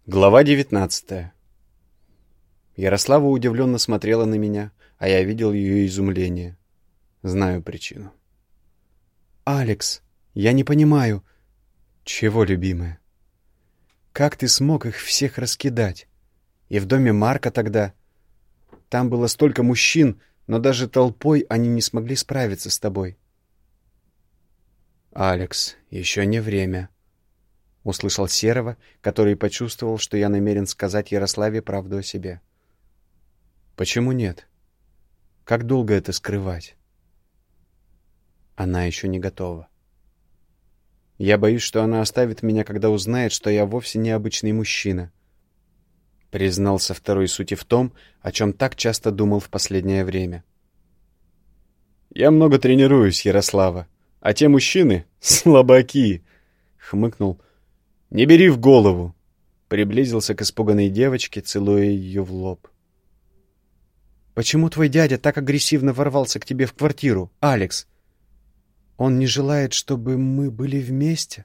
Глава 19. Ярослава удивленно смотрела на меня, а я видел ее изумление. Знаю причину. «Алекс, я не понимаю...» «Чего, любимая? Как ты смог их всех раскидать? И в доме Марка тогда? Там было столько мужчин, но даже толпой они не смогли справиться с тобой». «Алекс, еще не время», — услышал Серого, который почувствовал, что я намерен сказать Ярославе правду о себе. «Почему нет? Как долго это скрывать?» Она еще не готова. Я боюсь, что она оставит меня, когда узнает, что я вовсе не обычный мужчина. Признался второй сути в том, о чем так часто думал в последнее время. «Я много тренируюсь, Ярослава, а те мужчины — слабаки!» — хмыкнул. «Не бери в голову!» Приблизился к испуганной девочке, целуя ее в лоб. «Почему твой дядя так агрессивно ворвался к тебе в квартиру, Алекс? Он не желает, чтобы мы были вместе?»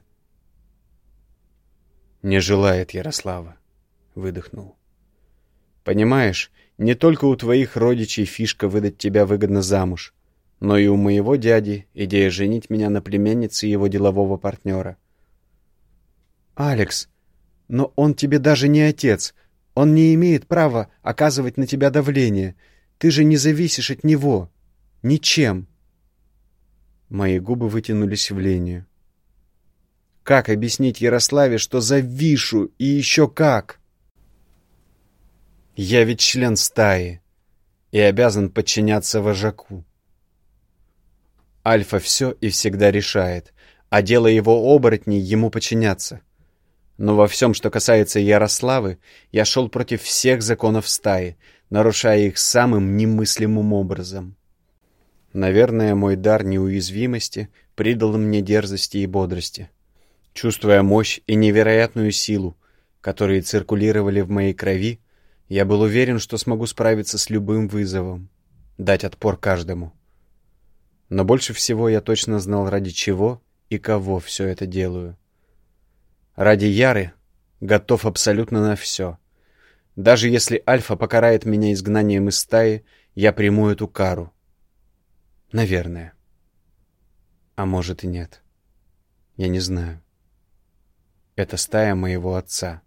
«Не желает, Ярослава», — выдохнул. «Понимаешь, не только у твоих родичей фишка выдать тебя выгодно замуж, но и у моего дяди идея женить меня на племяннице его делового партнера». «Алекс, но он тебе даже не отец. Он не имеет права оказывать на тебя давление. Ты же не зависишь от него. Ничем». Мои губы вытянулись в линию. Как объяснить Ярославе, что завишу, и еще как? Я ведь член стаи и обязан подчиняться вожаку. Альфа все и всегда решает, а дело его оборотней ему подчиняться. Но во всем, что касается Ярославы, я шел против всех законов стаи, нарушая их самым немыслимым образом. Наверное, мой дар неуязвимости придал мне дерзости и бодрости. Чувствуя мощь и невероятную силу, которые циркулировали в моей крови, я был уверен, что смогу справиться с любым вызовом, дать отпор каждому. Но больше всего я точно знал, ради чего и кого все это делаю. Ради Яры готов абсолютно на все. Даже если Альфа покарает меня изгнанием из стаи, я приму эту кару. Наверное. А может и нет. Я не знаю. Это стая моего отца.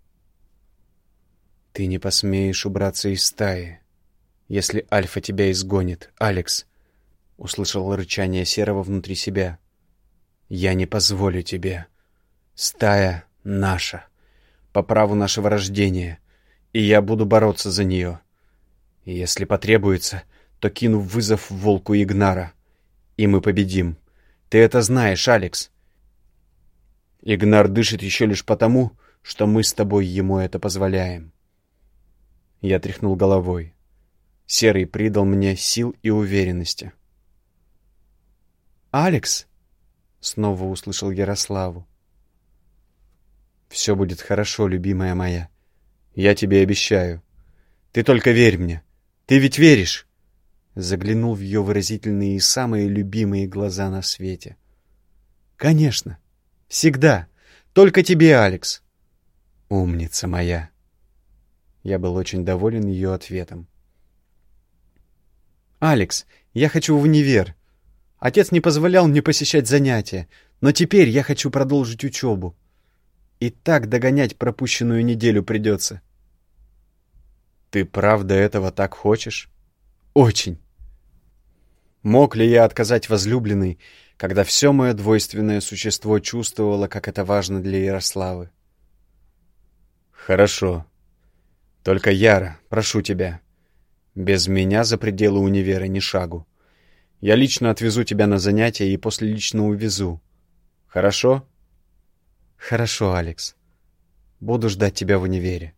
Ты не посмеешь убраться из стаи, если Альфа тебя изгонит, Алекс. Услышал рычание Серого внутри себя. Я не позволю тебе. Стая наша, по праву нашего рождения, и я буду бороться за нее. И если потребуется, то кину вызов волку Игнара, и мы победим. Ты это знаешь, Алекс. Игнар дышит еще лишь потому, что мы с тобой ему это позволяем. Я тряхнул головой. Серый придал мне сил и уверенности. «Алекс!» — снова услышал Ярославу. «Все будет хорошо, любимая моя. Я тебе обещаю. Ты только верь мне. Ты ведь веришь?» Заглянул в ее выразительные и самые любимые глаза на свете. «Конечно. Всегда. Только тебе, Алекс». «Умница моя». Я был очень доволен ее ответом. «Алекс, я хочу в универ. Отец не позволял мне посещать занятия, но теперь я хочу продолжить учебу. И так догонять пропущенную неделю придется». «Ты правда этого так хочешь?» «Очень». Мог ли я отказать возлюбленной, когда все мое двойственное существо чувствовало, как это важно для Ярославы? «Хорошо. Только, Яра, прошу тебя, без меня за пределы универа ни шагу. Я лично отвезу тебя на занятия и после лично увезу. Хорошо?» «Хорошо, Алекс. Буду ждать тебя в универе».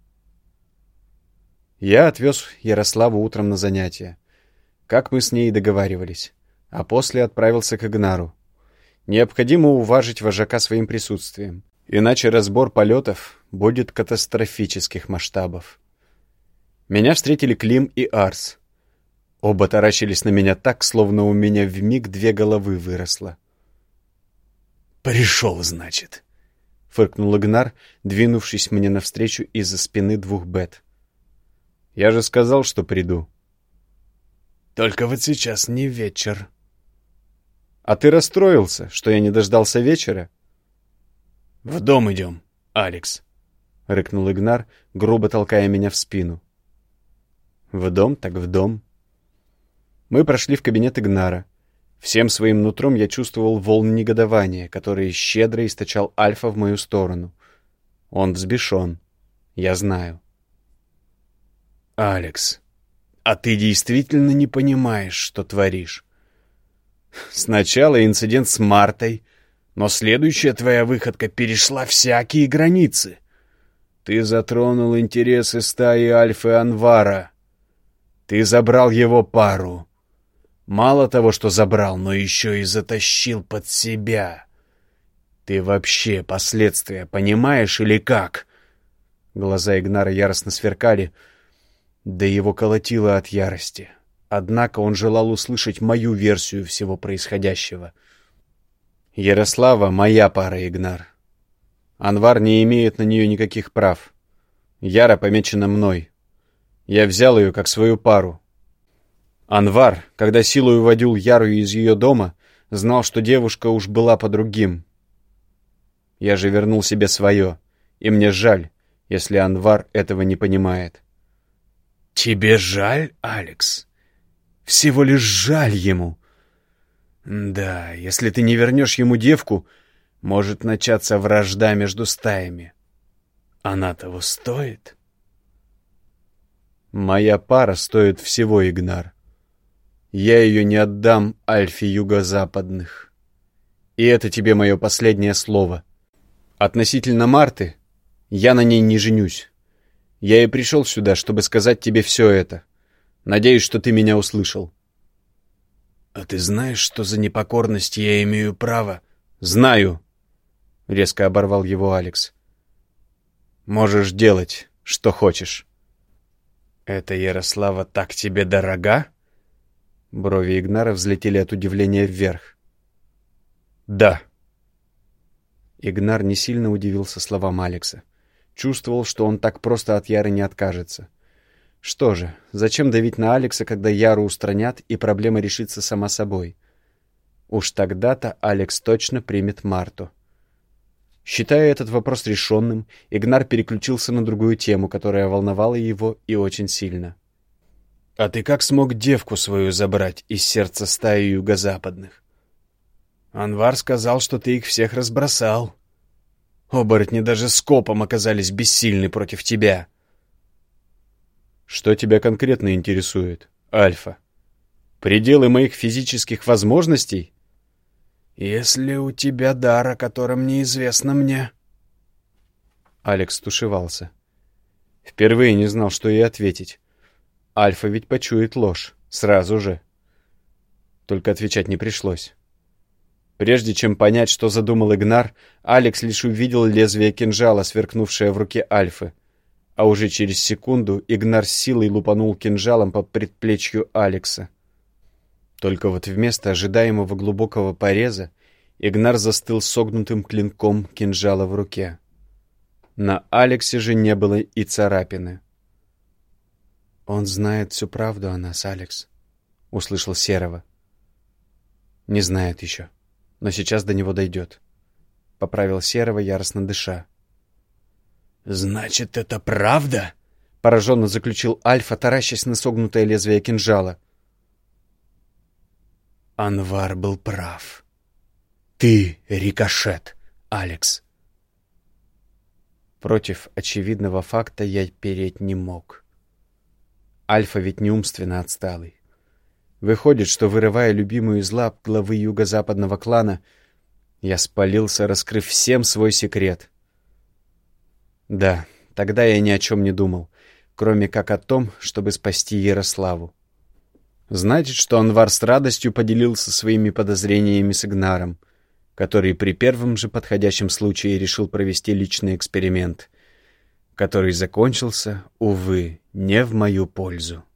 Я отвез Ярославу утром на занятия, как мы с ней и договаривались, а после отправился к Игнару. Необходимо уважить вожака своим присутствием, иначе разбор полетов будет катастрофических масштабов. Меня встретили Клим и Арс. Оба таращились на меня так, словно у меня вмиг 2 головы выросло. «Пришел, значит», — фыркнул Игнар, двинувшись мне навстречу из-за спины двух бет. «Я же сказал, что приду». «Только вот сейчас не вечер». «А ты расстроился, что я не дождался вечера?» «В дом идем, Алекс», — рыкнул Игнар, грубо толкая меня в спину. «В дом так в дом». Мы прошли в кабинет Игнара. Всем своим нутром я чувствовал волны негодования, которые щедро источал Альфа в мою сторону. Он взбешен. Я знаю. «Алекс, а ты действительно не понимаешь, что творишь? Сначала инцидент с Мартой, но следующая твоя выходка перешла всякие границы. Ты затронул интересы стаи Альфы Анвара. Ты забрал его пару. Мало того, что забрал, но еще и затащил под себя. Ты вообще последствия понимаешь или как?» Глаза Игнара яростно сверкали, да его колотило от ярости. Однако он желал услышать мою версию всего происходящего. «Ярослава — моя пара, Игнар. Анвар не имеет на нее никаких прав. Яра помечена мной. Я взял ее как свою пару. Анвар, когда силой уводил Яру из ее дома, знал, что девушка уж была по другим. Я же вернул себе свое, и мне жаль, если Анвар этого не понимает». «Тебе жаль, Алекс? Всего лишь жаль ему. Да, если ты не вернешь ему девку, может начаться вражда между стаями. Она того стоит?» «Моя пара стоит всего, Игнар. Я ее не отдам Альфе Юго-Западных. И это тебе мое последнее слово. Относительно Марты, я на ней не женюсь. Я и пришел сюда, чтобы сказать тебе все это. Надеюсь, что ты меня услышал». «А ты знаешь, что за непокорность я имею право?» «Знаю», — резко оборвал его Алекс. «Можешь делать, что хочешь». «Эта Ярослава так тебе дорога?» Брови Игнара взлетели от удивления вверх. «Да». Игнар не сильно удивился словам Алекса. Чувствовал, что он так просто от Яры не откажется. Что же, зачем давить на Алекса, когда Яру устранят, и проблема решится сама собой? Уж тогда-то Алекс точно примет Марту. Считая этот вопрос решенным, Игнар переключился на другую тему, которая волновала его и очень сильно. «А ты как смог девку свою забрать из сердца стаи юго-западных? Анвар сказал, что ты их всех разбросал. Оборотни даже скопом оказались бессильны против тебя». «Что тебя конкретно интересует, Альфа? Пределы моих физических возможностей?» «Если у тебя дар, о котором неизвестно мне». Алекс тушевался. Впервые не знал, что ей ответить. Альфа ведь почует ложь. Сразу же. Только отвечать не пришлось. Прежде чем понять, что задумал Игнар, Алекс лишь увидел лезвие кинжала, сверкнувшее в руке Альфы. А уже через секунду Игнар с силой лупанул кинжалом по предплечью Алекса. Только вот вместо ожидаемого глубокого пореза Игнар застыл согнутым клинком кинжала в руке. На Алексе же не было и царапины. «Он знает всю правду о нас, Алекс», — услышал Серого. «Не знает еще, но сейчас до него дойдет», — поправил Серого, яростно дыша. «Значит, это правда?» — пораженно заключил Альфа, таращась на согнутое лезвие кинжала. Анвар был прав. Ты рикошет, Алекс. Против очевидного факта я переть не мог. Альфа ведь не умственно отсталый. Выходит, что, вырывая любимую из лап главы юго-западного клана, я спалился, раскрыв всем свой секрет. Да, тогда я ни о чем не думал, кроме как о том, чтобы спасти Ярославу. Значит, что Анвар с радостью поделился своими подозрениями с Игнаром, который при первом же подходящем случае решил провести личный эксперимент, который закончился, увы, не в мою пользу.